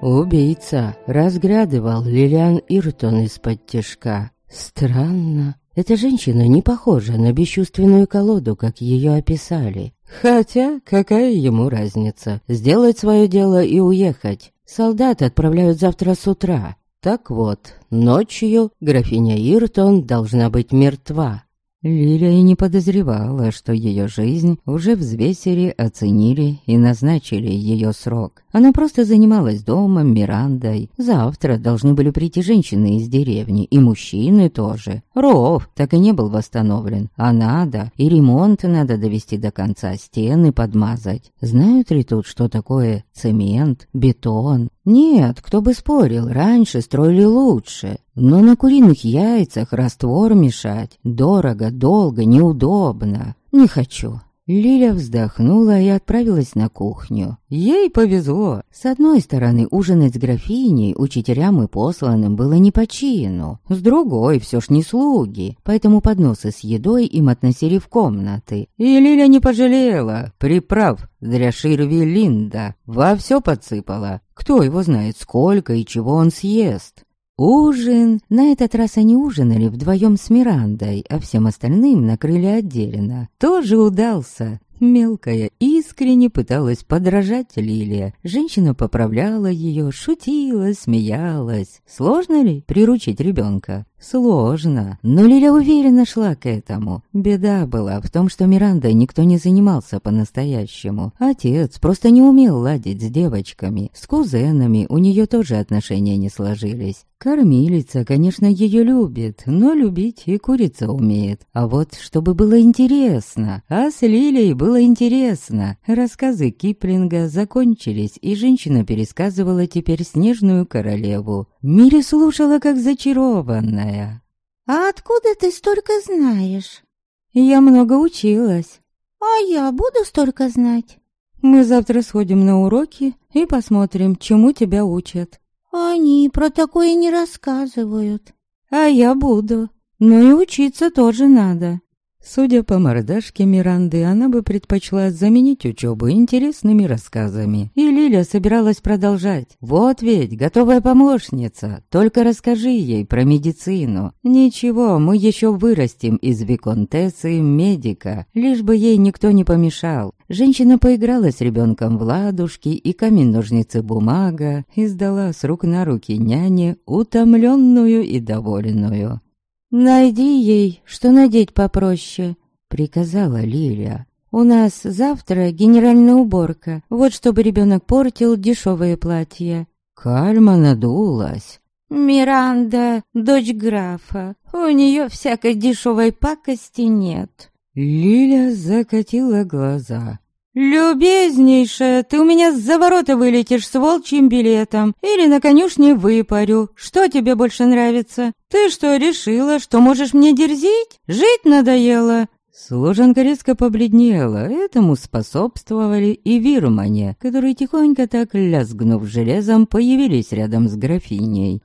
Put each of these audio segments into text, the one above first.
Убийца разглядывал Лилиан Иртон из-под тишка. Странно. Эта женщина не похожа на бесчувственную колоду, как ее описали. Хотя, какая ему разница? Сделать свое дело и уехать. Солдат отправляют завтра с утра. Так вот, ночью графиня Иртон должна быть мертва. Лилия и не подозревала, что ее жизнь уже взвесили, оценили и назначили ее срок. Она просто занималась домом, Мирандой. Завтра должны были прийти женщины из деревни, и мужчины тоже. Ров так и не был восстановлен, а надо, и ремонт надо довести до конца, стены подмазать. Знают ли тут, что такое цемент, бетон? Нет, кто бы спорил, раньше строили лучше. Но на куриных яйцах раствор мешать дорого, долго, неудобно. Не хочу. Лиля вздохнула и отправилась на кухню. Ей повезло. С одной стороны, ужинать с графиней, учителям и посланным было не по чину. С другой, все ж не слуги, поэтому подносы с едой им относили в комнаты. И Лиля не пожалела приправ для Ширви Линда. Во все подсыпала. Кто его знает, сколько и чего он съест. Ужин. На этот раз они ужинали вдвоем с Мирандой, а всем остальным накрыли отдельно. Тоже удался. Мелкая искренне пыталась подражать Лилия. Женщина поправляла ее, шутила, смеялась. Сложно ли приручить ребенка? Сложно, но Лиля уверенно шла к этому. Беда была в том, что Мирандой никто не занимался по-настоящему. Отец просто не умел ладить с девочками. С кузенами у нее тоже отношения не сложились. Кормилица, конечно, ее любит, но любить и курица умеет. А вот чтобы было интересно. А с Лилией было интересно. Рассказы Киплинга закончились, и женщина пересказывала теперь «Снежную королеву». Мири слушала, как зачарованная. «А откуда ты столько знаешь?» «Я много училась». «А я буду столько знать?» «Мы завтра сходим на уроки и посмотрим, чему тебя учат». «Они про такое не рассказывают». «А я буду. Но и учиться тоже надо». Судя по мордашке Миранды, она бы предпочла заменить учебу интересными рассказами. И Лиля собиралась продолжать. Вот ведь, готовая помощница. Только расскажи ей про медицину. Ничего, мы еще вырастим из виконтессы медика, лишь бы ей никто не помешал. Женщина поиграла с ребенком в ладушки и камень-ножницы-бумага и сдала с рук на руки няне, утомленную и довольную. «Найди ей, что надеть попроще», — приказала Лиля. «У нас завтра генеральная уборка, вот чтобы ребенок портил дешевые платья». Кальма надулась. «Миранда, дочь графа, у нее всякой дешевой пакости нет». Лиля закатила глаза. «Любезнейшая, ты у меня с-за ворота вылетишь с волчьим билетом или на конюшне выпарю. Что тебе больше нравится? Ты что, решила, что можешь мне дерзить? Жить надоело?» Служанка резко побледнела, этому способствовали и вирмане, которые тихонько так, лязгнув железом, появились рядом с графиней.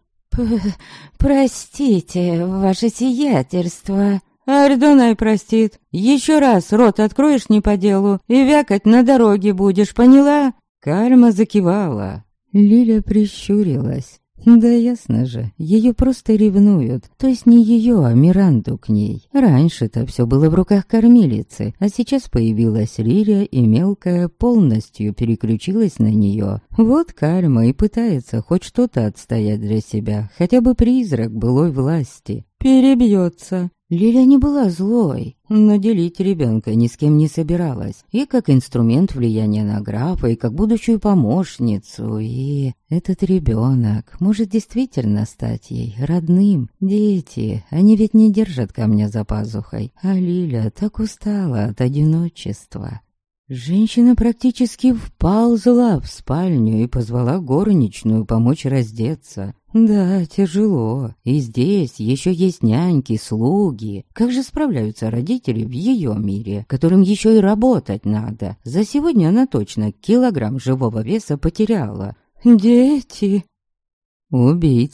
«Простите, ваше сиятельство». «Ардонай простит. Еще раз рот откроешь не по делу, и вякать на дороге будешь, поняла?» Кальма закивала. Лиля прищурилась. Да ясно же, ее просто ревнуют. То есть не ее, а Миранду к ней. Раньше-то все было в руках кормилицы, а сейчас появилась Лиля, и мелкая полностью переключилась на нее. Вот Кальма и пытается хоть что-то отстоять для себя, хотя бы призрак былой власти. Перебьется. Лиля не была злой, но делить ребенка ни с кем не собиралась. И как инструмент влияния на графа, и как будущую помощницу. И этот ребенок может действительно стать ей родным. Дети, они ведь не держат камня за пазухой. А Лиля так устала от одиночества. Женщина практически вползла в спальню и позвала горничную помочь раздеться. Да, тяжело. И здесь еще есть няньки, слуги. Как же справляются родители в ее мире, которым еще и работать надо? За сегодня она точно килограмм живого веса потеряла. Дети. Убийца.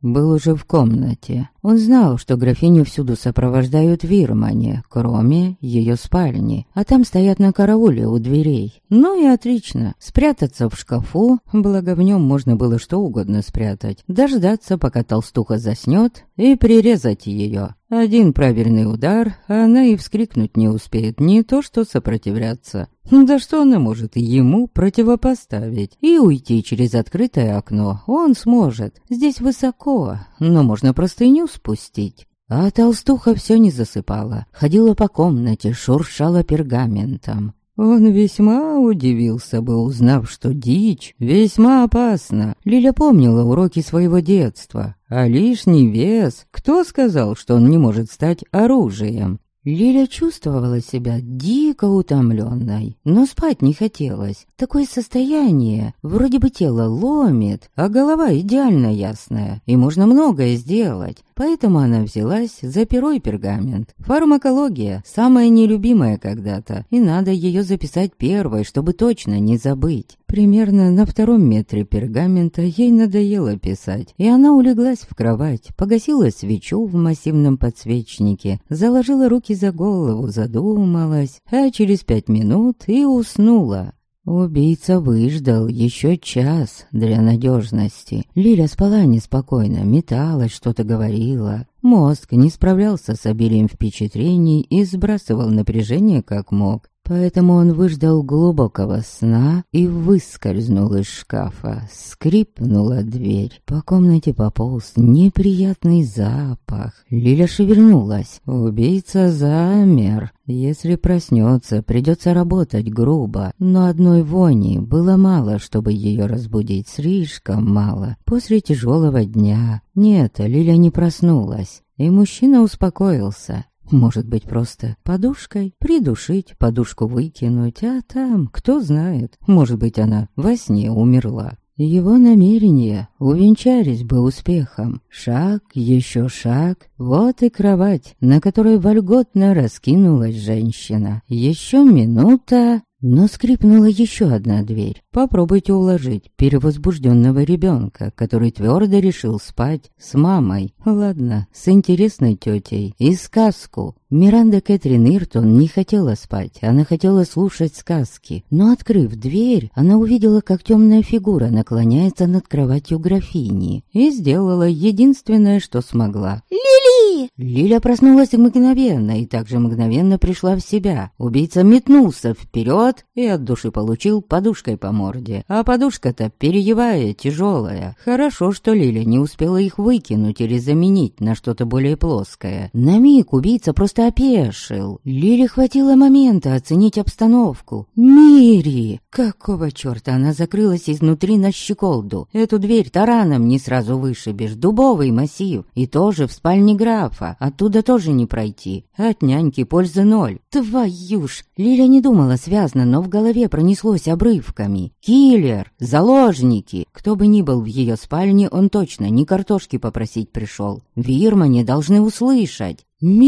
был уже в комнате. Он знал, что графиню всюду сопровождают вирмане, кроме ее спальни, а там стоят на карауле у дверей. Ну и отлично, спрятаться в шкафу, благо в нем можно было что угодно спрятать, дождаться, пока толстуха заснет, и прирезать ее. Один правильный удар, а она и вскрикнуть не успеет, не то что сопротивляться. Да что она может ему противопоставить? И уйти через открытое окно он сможет. Здесь высоко, но можно простыню спустить. А толстуха все не засыпала, ходила по комнате, шуршала пергаментом. Он весьма удивился бы, узнав, что дичь весьма опасна. Лиля помнила уроки своего детства, а лишний вес, кто сказал, что он не может стать оружием? Лиля чувствовала себя дико утомленной, но спать не хотелось. Такое состояние, вроде бы тело ломит, а голова идеально ясная, и можно многое сделать. Поэтому она взялась за перо и пергамент. Фармакология – самая нелюбимая когда-то, и надо ее записать первой, чтобы точно не забыть. Примерно на 2-м метре пергамента ей надоело писать, и она улеглась в кровать, погасила свечу в массивном подсвечнике, заложила руки за голову, задумалась, а через 5 минут и уснула. Убийца выждал еще час для надежности. Лиля спала неспокойно, металась, что-то говорила. Мозг не справлялся с обилием впечатлений и сбрасывал напряжение как мог. Поэтому он выждал глубокого сна и выскользнул из шкафа. Скрипнула дверь. По комнате пополз неприятный запах. Лиля шевельнулась. Убийца замер. Если проснется, придется работать грубо. Но одной вони было мало, чтобы ее разбудить. Слишком мало. После тяжелого дня. Нет, Лиля не проснулась. И мужчина успокоился. Может быть, просто подушкой придушить, подушку выкинуть, а там, кто знает, может быть, она во сне умерла. Его намерения увенчались бы успехом. Шаг, еще шаг, вот и кровать, на которой вольготно раскинулась женщина. Еще минута... Но скрипнула еще одна дверь. Попробуйте уложить перевозбужденного ребенка, который твердо решил спать с мамой. Ладно, с интересной тетей. И сказку. Миранда Кэтрин Иртон не хотела спать, она хотела слушать сказки. Но, открыв дверь, она увидела, как темная фигура наклоняется над кроватью графини. И сделала единственное, что смогла. «Лили!» Лиля проснулась мгновенно и также мгновенно пришла в себя. Убийца метнулся вперед и от души получил подушкой по морде. А подушка-то перьевая, тяжелая. Хорошо, что Лиля не успела их выкинуть или заменить на что-то более плоское. На миг убийца просто опешил. Лиле хватило момента оценить обстановку. Мири! Какого черта она закрылась изнутри на щеколду? Эту дверь тараном не сразу вышибешь. Дубовый массив. И тоже в спальне графа. Оттуда тоже не пройти. От няньки пользы ноль. Твою ж! Лиля не думала связно, но в голове пронеслось обрывками. Киллер, заложники. Кто бы ни был в ее спальне, он точно не картошки попросить пришел. Вирмане должны услышать.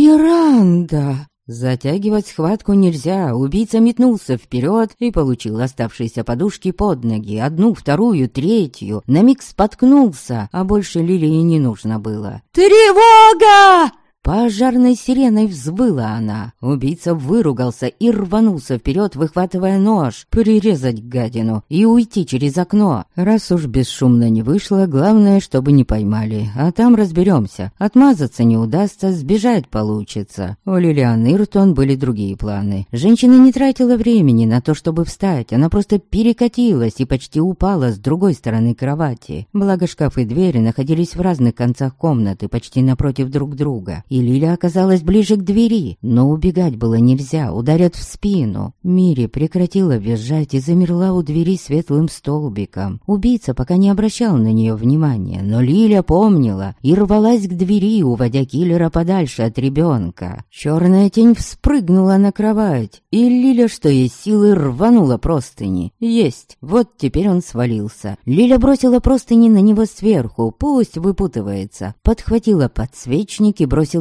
«Миранда!» Затягивать схватку нельзя, убийца метнулся вперед и получил оставшиеся подушки под ноги, одну, вторую, третью, на миг споткнулся, а больше Лиле и не нужно было. «Тревога!» Пожарной сиреной взвыла она. Убийца выругался и рванулся вперед, выхватывая нож. Прирезать гадину и уйти через окно. Раз уж бесшумно не вышло, главное, чтобы не поймали. А там разберемся. Отмазаться не удастся, сбежать получится. У Лилиан Иртон были другие планы. Женщина не тратила времени на то, чтобы встать. Она просто перекатилась и почти упала с другой стороны кровати. Благо шкаф и двери находились в разных концах комнаты, почти напротив друг друга. И Лиля оказалась ближе к двери, но убегать было нельзя, ударят в спину. Мири прекратила визжать и замерла у двери светлым столбиком. Убийца пока не обращал на нее внимания, но Лиля помнила и рвалась к двери, уводя киллера подальше от ребенка. Черная тень вспрыгнула на кровать, и Лиля, что есть силы, рванула простыни. Есть, вот теперь он свалился. Лиля бросила простыни на него сверху, пусть выпутывается. Подхватила подсвечник и бросила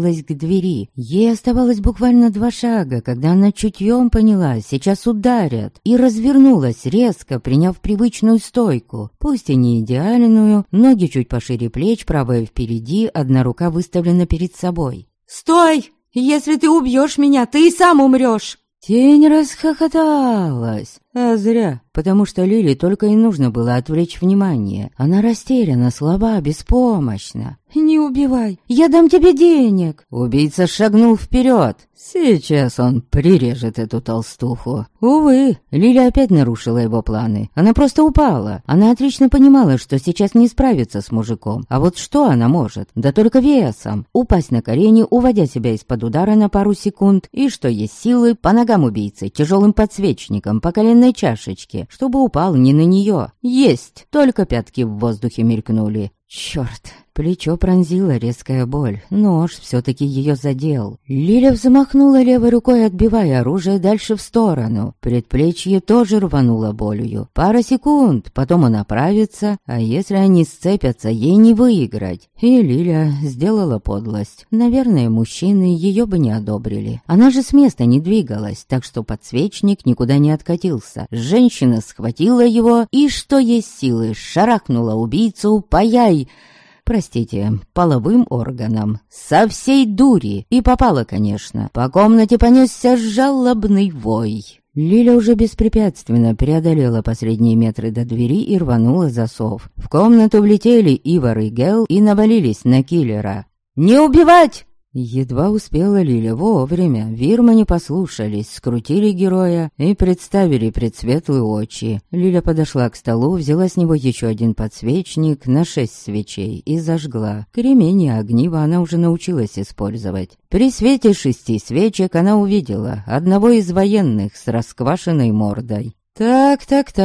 бросилась к двери. Ей оставалось буквально 2 шага, когда она чутьем поняла, сейчас ударят, и развернулась резко, приняв привычную стойку. Пусть и не идеальную, ноги чуть пошире плеч, правая впереди, одна рука выставлена перед собой. «Стой! Если ты убьешь меня, ты и сам умрешь!» Тень расхохоталась, а зря, потому что Лиле только и нужно было отвлечь внимание. Она растеряна, слаба, беспомощна. «Не убивай, я дам тебе денег!» Убийца шагнул вперед. Сейчас он прирежет эту толстуху. Увы, Лиля опять нарушила его планы. Она просто упала. Она отлично понимала, что сейчас не справится с мужиком. А вот что она может? Да только весом. Упасть на колени, уводя себя из-под удара на пару секунд. И что есть силы, по ногам убийцы, тяжелым подсвечником, по коленной чашечке, чтобы упал не на нее. Есть! Только пятки в воздухе мелькнули. Черт! Плечо пронзила резкая боль. Нож все-таки ее задел. Лиля взмахнула левой рукой, отбивая оружие дальше в сторону. Предплечье тоже рвануло болью. Пара секунд, потом он оправится, а если они сцепятся, ей не выиграть. И Лиля сделала подлость. Наверное, мужчины ее бы не одобрили. Она же с места не двигалась, так что подсвечник никуда не откатился. Женщина схватила его и, что есть силы, шарахнула убийцу «Паяй!» Простите, половым органом, со всей дури, и попала, конечно. По комнате понесся жалобный вой. Лиля уже беспрепятственно преодолела последние метры до двери и рванула засов. В комнату влетели Ивар и Гел и навалились на киллера. «Не убивать!» Едва успела Лиля вовремя, вирмане послушались, скрутили героя и представили предсветлые очи. Лиля подошла к столу, взяла с него еще один подсвечник на 6 свечей и зажгла. Кремень и огниво она уже научилась использовать. При свете 6 свечек она увидела одного из военных с расквашенной мордой. Так.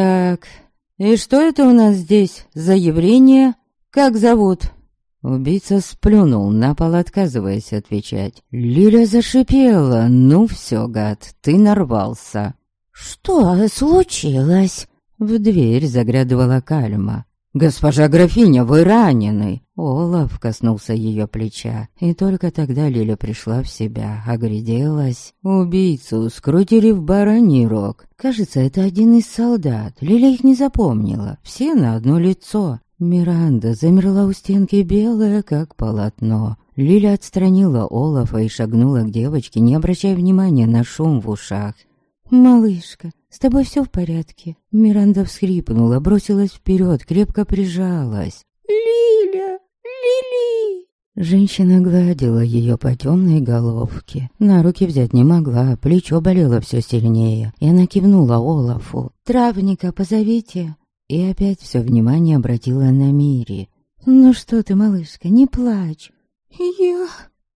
И что это у нас здесь за явление? Как зовут?» Убийца сплюнул на пол, отказываясь отвечать. Лиля зашипела. «Ну все, гад, ты нарвался». «Что случилось?» В дверь заглядывала Кальма. «Госпожа графиня, вы ранены!» Олаф коснулся ее плеча, и только тогда Лиля пришла в себя, огляделась. Убийцу скрутили в бараний рог. Кажется, это один из солдат. Лиля их не запомнила. Все на одно лицо. Миранда замерла у стенки, белая, как полотно. Лиля отстранила Олафа и шагнула к девочке, не обращая внимания на шум в ушах. «Малышка, с тобой все в порядке?» Миранда всхрипнула, бросилась вперед, крепко прижалась. «Лиля! Лили!» Женщина гладила ее по темной головке. На руки взять не могла, плечо болело все сильнее, и она кивнула Олафу. «Травника позовите!» И опять все внимание обратила на Мири. «Ну что ты, малышка, не плачь!» «Я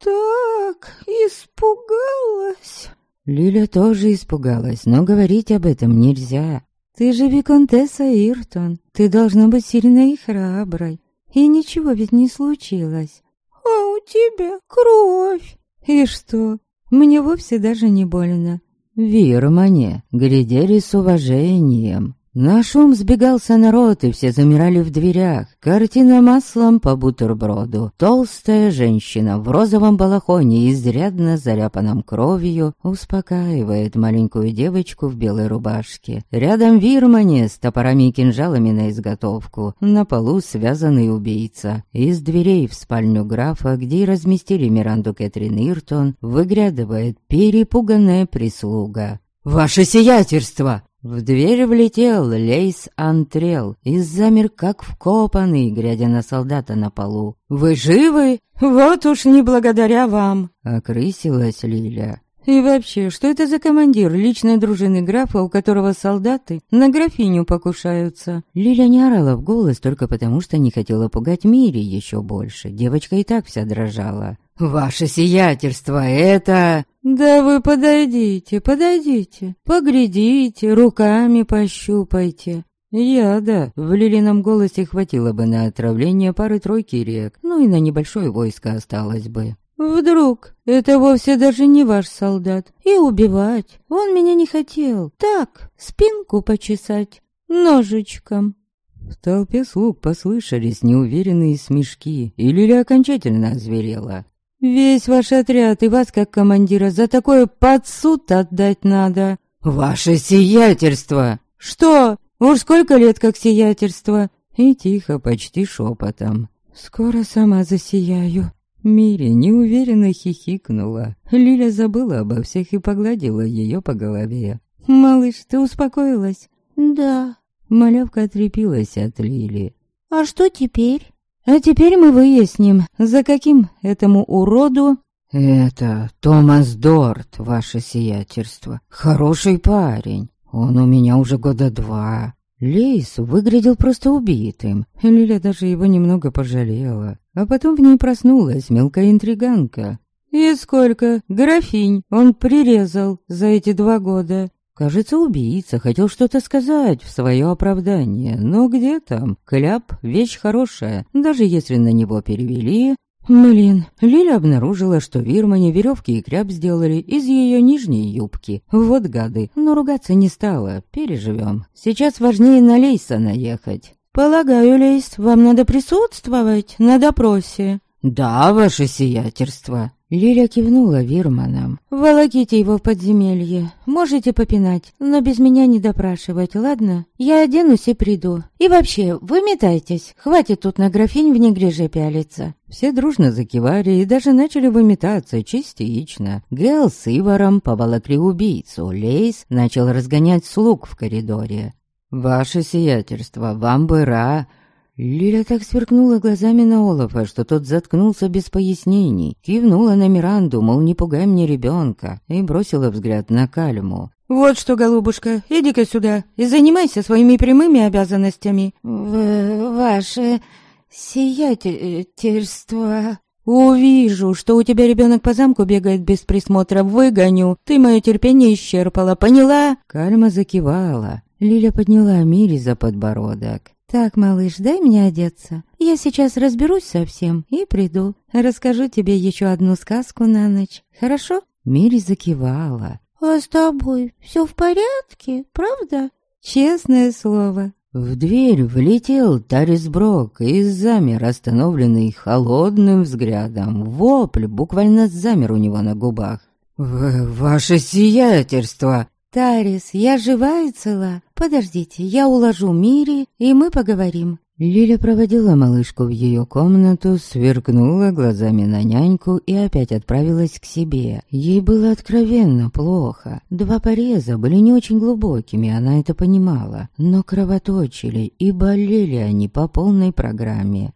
так испугалась!» Лиля тоже испугалась, но говорить об этом нельзя. «Ты же виконтесса Иртон, ты должна быть сильной и храброй. И ничего ведь не случилось. А у тебя кровь!» «И что? Мне вовсе даже не больно». Вирмане глядели с уважением. На шум сбегался народ, и все замирали в дверях. Картина маслом по бутерброду. Толстая женщина в розовом балахоне, изрядно заляпанном кровью, успокаивает маленькую девочку в белой рубашке. Рядом вирмане с топорами и кинжалами на изготовку. На полу связанный убийца. Из дверей в спальню графа, где и разместили Миранду Кэтрин Иртон, выглядывает перепуганная прислуга. «Ваше сиятельство!» В дверь влетел Лейс Антрел и замер как вкопанный, глядя на солдата на полу. «Вы живы? Вот уж не благодаря вам!» — окрысилась Лиля. «И вообще, что это за командир личной дружины графа, у которого солдаты на графиню покушаются?» Лиля не орала в голос только потому, что не хотела пугать Мири еще больше. Девочка и так вся дрожала. «Ваше сиятельство, это...» «Да вы подойдите, поглядите, руками пощупайте». Яда в Лилином голосе хватило бы на отравление пары-тройки рек, ну и на небольшое войско осталось бы. «Вдруг это вовсе даже не ваш солдат, и убивать он меня не хотел, так, спинку почесать ножичком». В толпе слуг послышались неуверенные смешки, и Лиля окончательно озверела. Весь ваш отряд и вас, как командира, за такое под суд отдать надо». «Ваше сиятельство!» «Что? Уж сколько лет как сиятельство?» И тихо, почти шепотом: «Скоро сама засияю». Мири неуверенно хихикнула. Лиля забыла обо всех и погладила ее по голове. «Малыш, ты успокоилась?» «Да». Малявка отлепилась от Лили. «А что теперь?» «А теперь мы выясним, за каким этому уроду...» «Это Томас Дорт, ваше сиятельство. Хороший парень. Он у меня уже 2 года». Лейс выглядел просто убитым. Лиля даже его немного пожалела. А потом в ней проснулась мелкая интриганка. «И сколько, графинь, он прирезал за эти 2 года?» Кажется, убийца хотел что-то сказать в свое оправдание, но где там? Кляп — вещь хорошая, даже если на него перевели. Блин, Лиля обнаружила, что в Вирмане веревки и кляп сделали из ее нижней юбки. Вот гады, но ругаться не стала, переживем. Сейчас важнее на Лейса наехать. «Полагаю, Лейс, вам надо присутствовать на допросе». «Да, ваше сиятельство». Лиля кивнула Вирманам. «Волоките его в подземелье. Можете попинать, но без меня не допрашивать, ладно? Я оденусь и приду. И вообще, выметайтесь. Хватит тут на графинь в негреже пялиться». Все дружно закивали и даже начали выметаться частично. Гэл с Иваром поволокли убийцу. Лейс начал разгонять слуг в коридоре. «Ваше сиятельство, вам бы Лиля так сверкнула глазами на Олафа, что тот заткнулся без пояснений, кивнула на Миранду, мол, не пугай мне ребенка, и бросила взгляд на Кальму. «Вот что, голубушка, иди-ка сюда и занимайся своими прямыми обязанностями». «Ваше сиятельство...» «Увижу, что у тебя ребенок по замку бегает без присмотра, выгоню. Ты мое терпение исчерпала, поняла?» Кальма закивала. Лиля подняла Мири за подбородок. «Так, малыш, дай мне одеться. Я сейчас разберусь со всем и приду. Расскажу тебе еще одну сказку на ночь. Хорошо?» Мири закивала. «А с тобой все в порядке, правда?» «Честное слово». В дверь влетел Тарис Брок и замер, остановленный холодным взглядом. Вопль буквально замер у него на губах. «Ваше сиятельство!» «Тарис, я жива и цела. Подождите, я уложу Мири, и мы поговорим». Лиля проводила малышку в ее комнату, сверкнула глазами на няньку и опять отправилась к себе. Ей было откровенно плохо. 2 пореза были не очень глубокими, она это понимала, но кровоточили, и болели они по полной программе.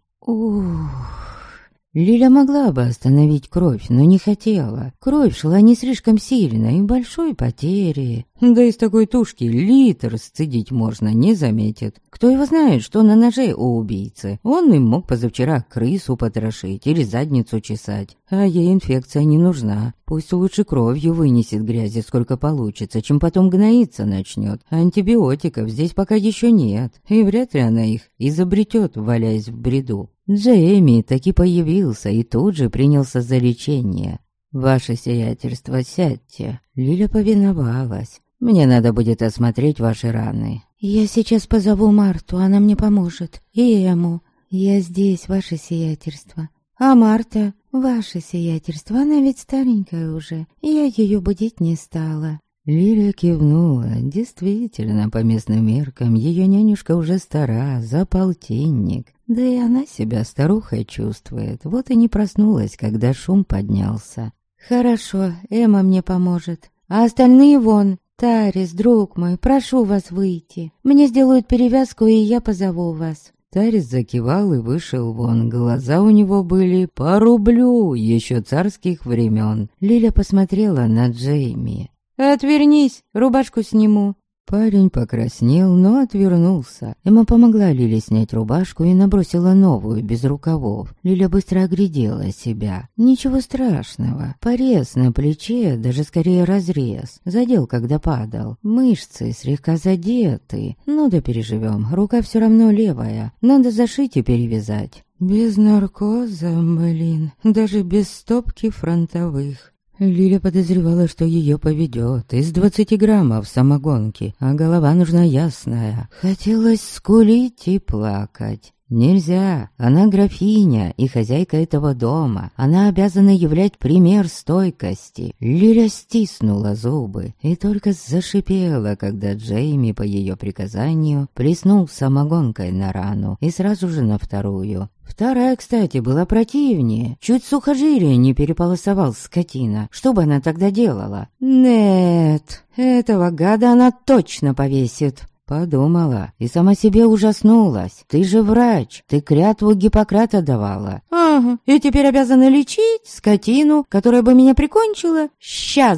Ух... Лиля могла бы остановить кровь, но не хотела. Кровь шла не слишком сильно и большой потери. Да из такой тушки литр сцедить можно, не заметит. Кто его знает, что на ноже у убийцы. Он им мог позавчера крысу потрошить или задницу чесать. А ей инфекция не нужна. Пусть лучше кровью вынесет грязи, сколько получится, чем потом гноиться начнет. Антибиотиков здесь пока еще нет, и вряд ли она их изобретет, валяясь в бреду. Джейми таки появился и тут же принялся за лечение. «Ваше сиятельство, сядьте». Лиля повиновалась. «Мне надо будет осмотреть ваши раны». «Я сейчас позову Марту, она мне поможет. И Эму». «Я здесь, ваше сиятельство». «А Марта?» «Ваше сиятельство, она ведь старенькая уже. Я ее будить не стала». Лиля кивнула. Действительно, по местным меркам, ее нянюшка уже стара, за полтинник. Да и она себя старухой чувствует. Вот и не проснулась, когда шум поднялся. «Хорошо, Эмма мне поможет. А остальные вон. Тарис, друг мой, прошу вас выйти. Мне сделают перевязку, и я позову вас». Тарис закивал и вышел вон. Глаза у него были по рублю еще царских времен. Лиля посмотрела на Джейми. «Отвернись, рубашку сниму». Парень покраснел, но отвернулся. Эмма помогла Лиле снять рубашку и набросила новую, без рукавов. Лиля быстро оглядела себя. Ничего страшного. Порез на плече, даже скорее разрез. Задел, когда падал. Мышцы слегка задеты. Ну да переживем, рука все равно левая. Надо зашить и перевязать. «Без наркоза, блин, даже без стопки фронтовых». Лиля подозревала, что ее поведет из 20 граммов самогонки, а голова нужна ясная. Хотелось скулить и плакать. Нельзя, она графиня и хозяйка этого дома. Она обязана являть пример стойкости. Лиля стиснула зубы и только зашипела, когда Джейми по ее приказанию плеснул самогонкой на рану и сразу же на вторую. Вторая, кстати, была противнее. Чуть сухожилие не переполосовал скотина. Что бы она тогда делала? Нет, этого гада она точно повесит. Подумала и сама себе ужаснулась. Ты же врач, ты клятву Гиппократа давала. Ага, и теперь обязана лечить скотину, которая бы меня прикончила? Сейчас,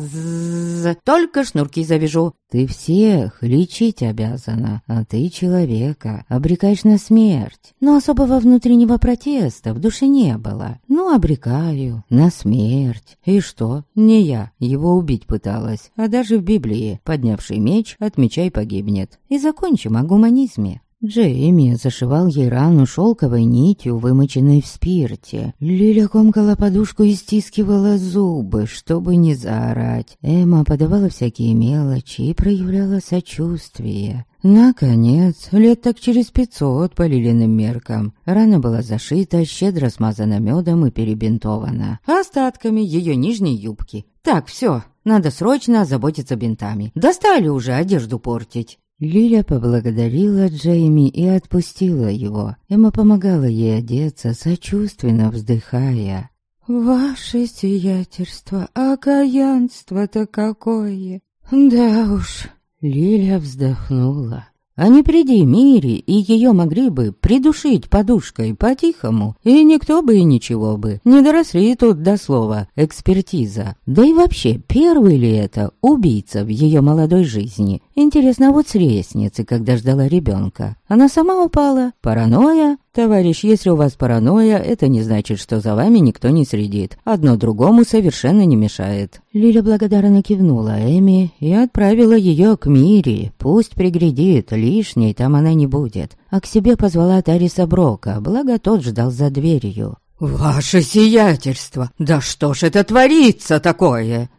только шнурки завяжу. Ты всех лечить обязана, а ты человека обрекаешь на смерть. Но особого внутреннего протеста в душе не было. Ну, обрекаю на смерть. И что? Не я его убить пыталась, а даже в Библии поднявший меч от меча и погибнет. И закончим о гуманизме. Джейми зашивал ей рану шелковой нитью, вымоченной в спирте. Лиля комкала подушку и стискивала зубы, чтобы не заорать. Эмма подавала всякие мелочи и проявляла сочувствие. Наконец, лет так через 500 по Лилиным меркам, рана была зашита, щедро смазана медом и перебинтована остатками ее нижней юбки. Так, все, надо срочно озаботиться бинтами. Достали уже одежду портить. Лиля поблагодарила Джейми и отпустила его. Эмма помогала ей одеться, сочувственно вздыхая. «Ваше сиятельство, окаянство-то какое! Да уж!» Лиля вздохнула. А не приди Мири, и ее могли бы придушить подушкой по-тихому, и никто бы и ничего бы. Не доросли тут до слова «экспертиза». Да и вообще, первый ли это убийца в ее молодой жизни? Интересно, а вот с лестницы, когда ждала ребенка. Она сама упала? Паранойя? Товарищ, если у вас паранойя, это не значит, что за вами никто не следит. Одно другому совершенно не мешает. Лиля благодарно кивнула Эми и отправила ее к Мири. Пусть приглядит, лишней там она не будет. А к себе позвала Тариса Брока, благо тот ждал за дверью. «Ваше сиятельство! Да что ж это творится такое?»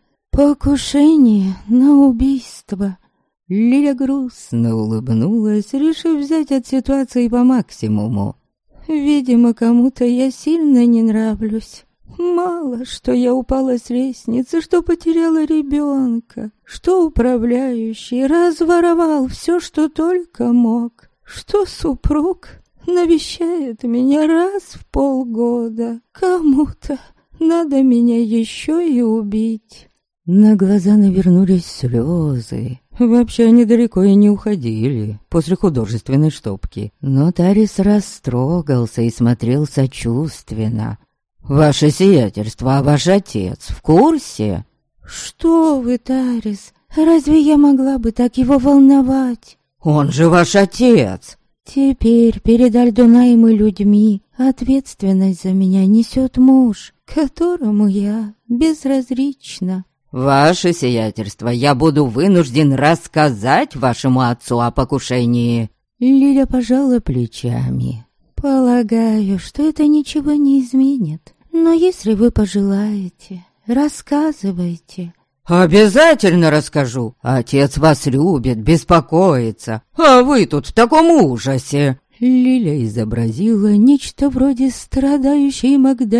«Покушение на убийство». Лиля грустно улыбнулась, решив взять от ситуации по максимуму. «Видимо, кому-то я сильно не нравлюсь. Мало, что я упала с лестницы, что потеряла ребенка, что управляющий разворовал все, что только мог, что супруг навещает меня раз в полгода. Кому-то надо меня еще и убить». На глаза навернулись слезы. Вообще они далеко и не уходили после художественной штопки. Но Тарис растрогался и смотрел сочувственно. «Ваше сиятельство, а ваш отец в курсе?» «Что вы, Тарис, разве я могла бы так его волновать?» «Он же ваш отец!» «Теперь перед Альдунаем и людьми ответственность за меня несет муж, которому я безразлична». «Ваше сиятельство, я буду вынужден рассказать вашему отцу о покушении». Лиля пожала плечами. «Полагаю, что это ничего не изменит. Но если вы пожелаете, рассказывайте». «Обязательно расскажу. Отец вас любит, беспокоится. А вы тут в таком ужасе». Лиля изобразила нечто вроде страдающей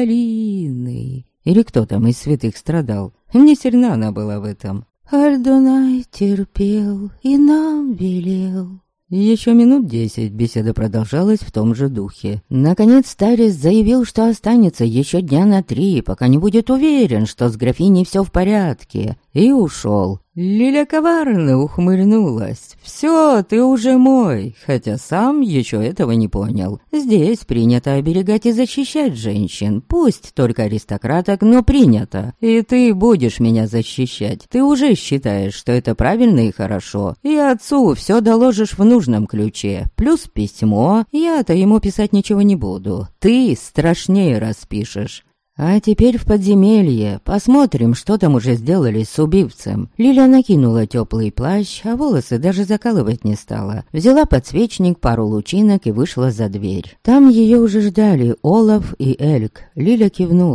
Магдалины. Или кто там из святых страдал? Не сильна она была в этом. «Альдунай терпел и нам велел». Еще минут 10 беседа продолжалась в том же духе. Наконец Тарис заявил, что останется еще дня на 3, пока не будет уверен, что с графиней все в порядке, и ушел. Лиля коварно ухмыльнулась. «Все, ты уже мой», хотя сам еще этого не понял. Здесь принято оберегать и защищать женщин, пусть только аристократок, но принято. И ты будешь меня защищать. Ты уже считаешь, что это правильно и хорошо. И отцу все доложишь в нужном ключе. Плюс письмо. Я-то ему писать ничего не буду. Ты страшнее распишешь. А теперь в подземелье. Посмотрим, что там уже сделали с убивцем. Лиля накинула теплый плащ, а волосы даже закалывать не стала. Взяла подсвечник, пару лучинок и вышла за дверь. Там ее уже ждали Олаф и Эльк. Лиля кивнула.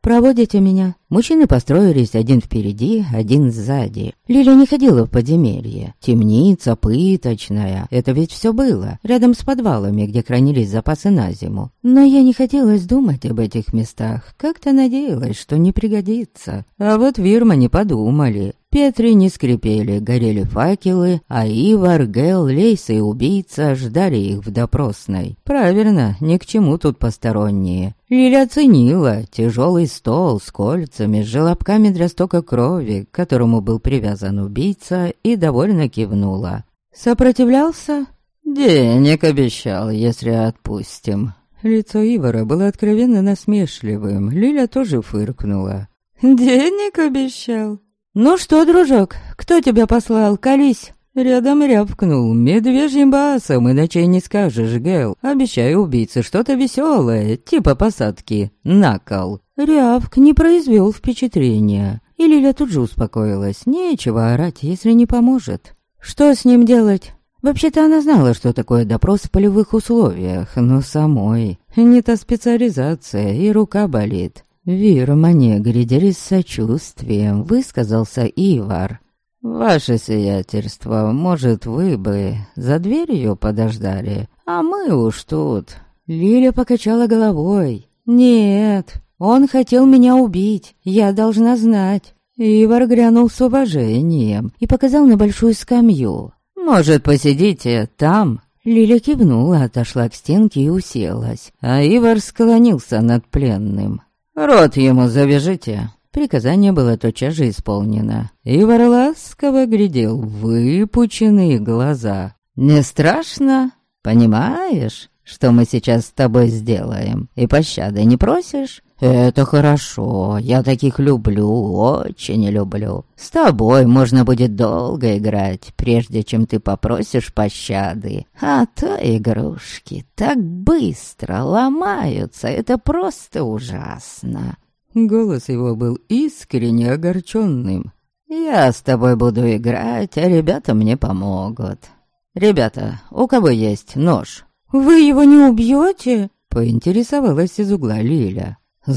Проводите меня?» Мужчины построились один впереди, один сзади. Лиля не ходила в подземелье. Темница, пыточная. Это ведь все было. Рядом с подвалами, где хранились запасы на зиму. Но я не хотелось думать об этих местах. Как-то надеялась, что не пригодится. А вот Вирма не подумали. Петри не скрипели, горели факелы, а Ивар, Гел, Лейс и убийца ждали их в допросной. Правильно, ни к чему тут посторонние. Лиля оценила тяжелый стол с кольцами, с желобками для стока крови, к которому был привязан убийца, и довольно кивнула. «Сопротивлялся?» «Денег обещал, если отпустим». Лицо Ивара было откровенно насмешливым. Лиля тоже фыркнула. «Денег обещал?» «Ну что, дружок, кто тебя послал? Колись!» Рядом рявкнул медвежьим басом, иначе не скажешь, Гэл. Обещаю убийце что-то веселое, типа посадки на кол. Рявк не произвел впечатления. И Лиля тут же успокоилась. Нечего орать, если не поможет. Что с ним делать? Вообще-то она знала, что такое допрос в полевых условиях, но самой не та специализация, и рука болит. Вирма негридери с сочувствием, высказался Ивар. «Ваше сиятельство, может, вы бы за дверью подождали, а мы уж тут». Лиля покачала головой. «Нет, он хотел меня убить, я должна знать». Ивар глянул с уважением и показал на большую скамью. «Может, посидите там?» Лиля кивнула, отошла к стенке и уселась, а Ивар склонился над пленным. «Рот ему завяжите». Приказание было тотчас же исполнено. Ивар ласково глядел в выпученные глаза. «Не страшно? Понимаешь, что мы сейчас с тобой сделаем? И пощады не просишь? Это хорошо, я таких люблю, очень люблю. С тобой можно будет долго играть, прежде чем ты попросишь пощады. А то игрушки так быстро ломаются, это просто ужасно». Голос его был искренне огорченным. «Я с тобой буду играть, а ребята мне помогут. Ребята, у кого есть нож?» «Вы его не убьете?» — поинтересовалась из угла Лиля.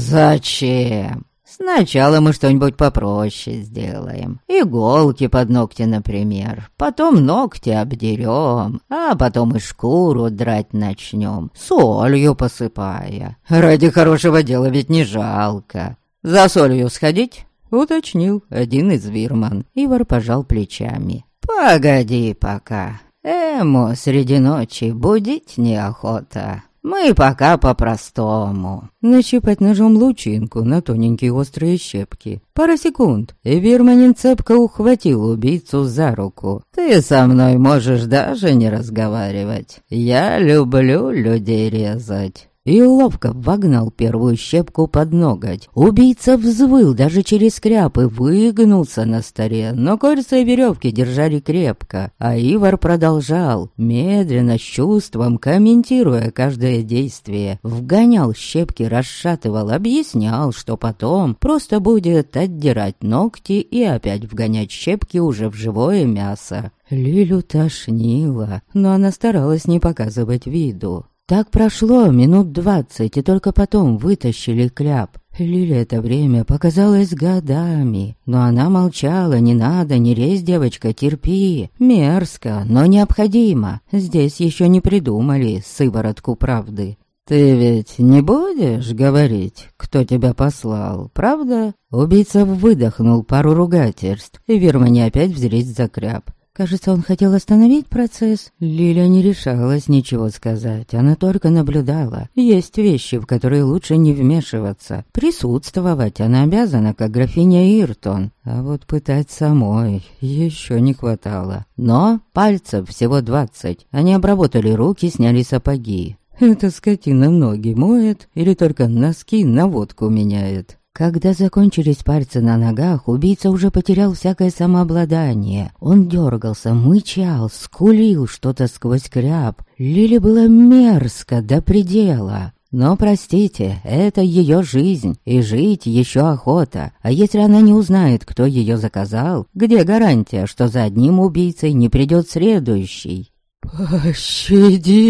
«Зачем? Сначала мы что-нибудь попроще сделаем. Иголки под ногти, например. Потом ногти обдерем, а потом и шкуру драть начнем, солью посыпая. Ради хорошего дела ведь не жалко. За солью сходить?» — уточнил один из вирман. Ивар пожал плечами. «Погоди пока. Эму среди ночи будить неохота. Мы пока по-простому». Нащипать ножом лучинку на тоненькие острые щепки. Пара секунд, и вирманин цепко ухватил убийцу за руку. «Ты со мной можешь даже не разговаривать. Я люблю людей резать». И ловко вогнал первую щепку под ноготь. Убийца взвыл даже через скряп и выгнулся на столе, но кольца и веревки держали крепко, а Ивар продолжал, медленно, с чувством, комментируя каждое действие. Вгонял щепки, расшатывал, объяснял, что потом просто будет отдирать ногти и опять вгонять щепки уже в живое мясо. Лилю тошнило, но она старалась не показывать виду. Так прошло минут 20, и только потом вытащили кляп. Лиле это время показалось годами, но она молчала. «Не надо, не резь, девочка, терпи. Мерзко, но необходимо. Здесь еще не придумали сыворотку правды». «Ты ведь не будешь говорить, кто тебя послал, правда?» Убийца выдохнул пару ругательств, и вирмане опять взялись за кляп. Кажется, он хотел остановить процесс. Лиля не решалась ничего сказать, она только наблюдала. Есть вещи, в которые лучше не вмешиваться. Присутствовать она обязана, как графиня Иртон. А вот пытать самой еще не хватало. Но пальцев всего 20. Они обработали руки, сняли сапоги. Эта скотина ноги моет или только носки на водку меняет? Когда закончились пальцы на ногах, убийца уже потерял всякое самообладание. Он дергался, мычал, скулил что-то сквозь кляп. Лиле было мерзко до предела. Но, простите, это ее жизнь, и жить еще охота. А если она не узнает, кто ее заказал, где гарантия, что за одним убийцей не придет следующий?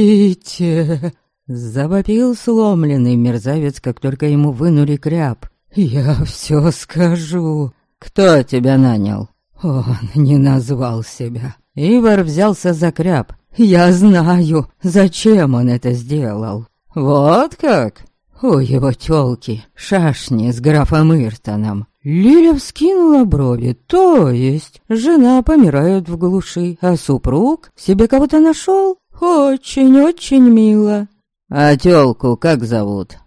«Пощадите!» — завопил сломленный мерзавец, как только ему вынули кляп. «Я все скажу». «Кто тебя нанял?» «Он не назвал себя». Ивар взялся за кряп. «Я знаю, зачем он это сделал». «Вот как?» «У его тёлки шашни с графом Иртоном». Лиля вскинула брови. «То есть жена помирает в глуши, а супруг себе кого-то нашел? Очень-очень мило». «А тёлку как зовут?»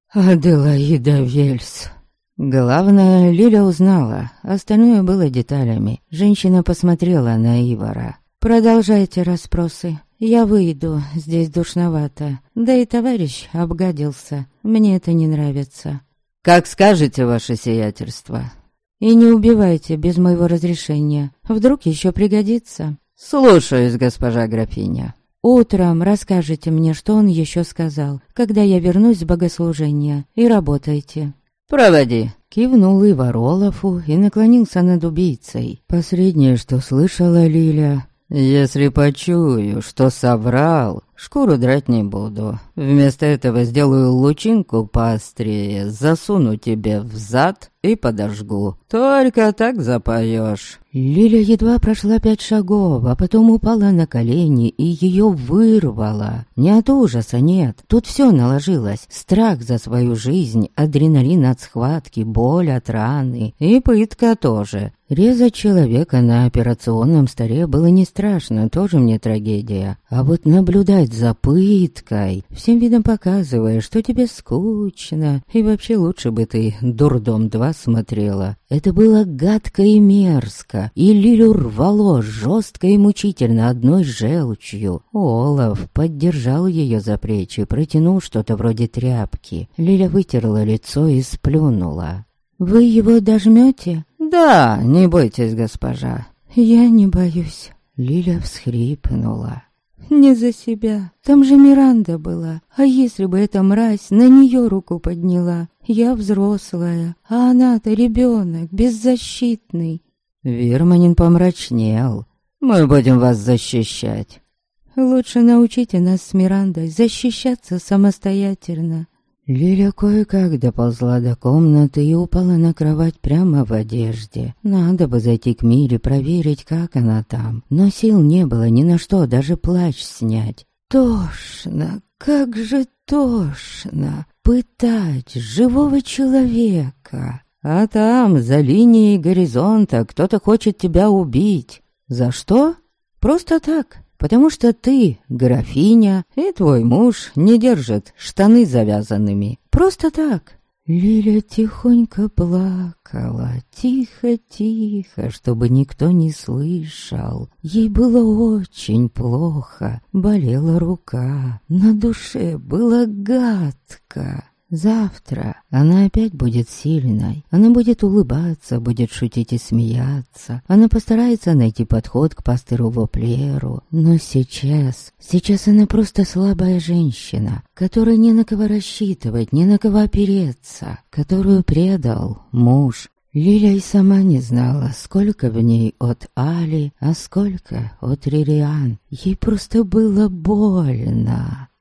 «Аделаида Вельс». Главное, Лиля узнала, остальное было деталями. Женщина посмотрела на Ивара. «Продолжайте расспросы. Я выйду, здесь душновато. Да и товарищ обгадился. Мне это не нравится». «Как скажете, ваше сиятельство». «И не убивайте без моего разрешения. Вдруг еще пригодится». «Слушаюсь, госпожа графиня». «Утром расскажете мне, что он еще сказал, когда я вернусь с богослужения, и работайте». «Проводи», — кивнул Ивар Олафу и наклонился над убийцей. Последнее, что слышала Лиля: «Если почую, что соврал, шкуру драть не буду. Вместо этого сделаю лучинку поострее, засуну тебе в зад и подожгу. Только так запоешь». Лиля едва прошла 5 шагов, а потом упала на колени и ее вырвало. Не от ужаса, нет. Тут все наложилось. Страх за свою жизнь, адреналин от схватки, боль от раны и пытка тоже. Резать человека на операционном столе было не страшно, тоже мне трагедия. А вот наблюдать за пыткой, всем видом показывая, что тебе скучно, и вообще лучше бы ты «Дурдом 2» смотрела. Это было гадко и мерзко, и Лилю рвало жестко и мучительно одной желчью. Олаф поддержал ее за плечи, протянул что-то вроде тряпки. Лиля вытерла лицо и сплюнула. «Вы его дожмете?» «Да, не бойтесь, госпожа». «Я не боюсь». Лиля всхрипнула. «Не за себя. Там же Миранда была. А если бы эта мразь на нее руку подняла? Я взрослая, а она-то ребенок, беззащитный». Вирманин помрачнел. «Мы будем вас защищать». «Лучше научите нас с Мирандой защищаться самостоятельно». Лиля кое-как доползла до комнаты и упала на кровать прямо в одежде. Надо бы зайти к Мире, проверить, как она там. Но сил не было ни на что, даже плач снять. Тошно, как же тошно пытать живого человека. А там, за линией горизонта, кто-то хочет тебя убить. За что? Просто так. Потому что ты графиня, и твой муж не держит штаны завязанными. Просто так. Лиля тихонько плакала, тихо-тихо, чтобы никто не слышал. Ей было очень плохо, болела рука, на душе было гадко. Завтра она опять будет сильной, она будет улыбаться, будет шутить и смеяться, она постарается найти подход к пастыру Воплеру. Но сейчас она просто слабая женщина, которой не на кого рассчитывать, не на кого опереться, которую предал муж. Лиля и сама не знала, сколько в ней от Али, а сколько от Ририан. Ей просто было больно.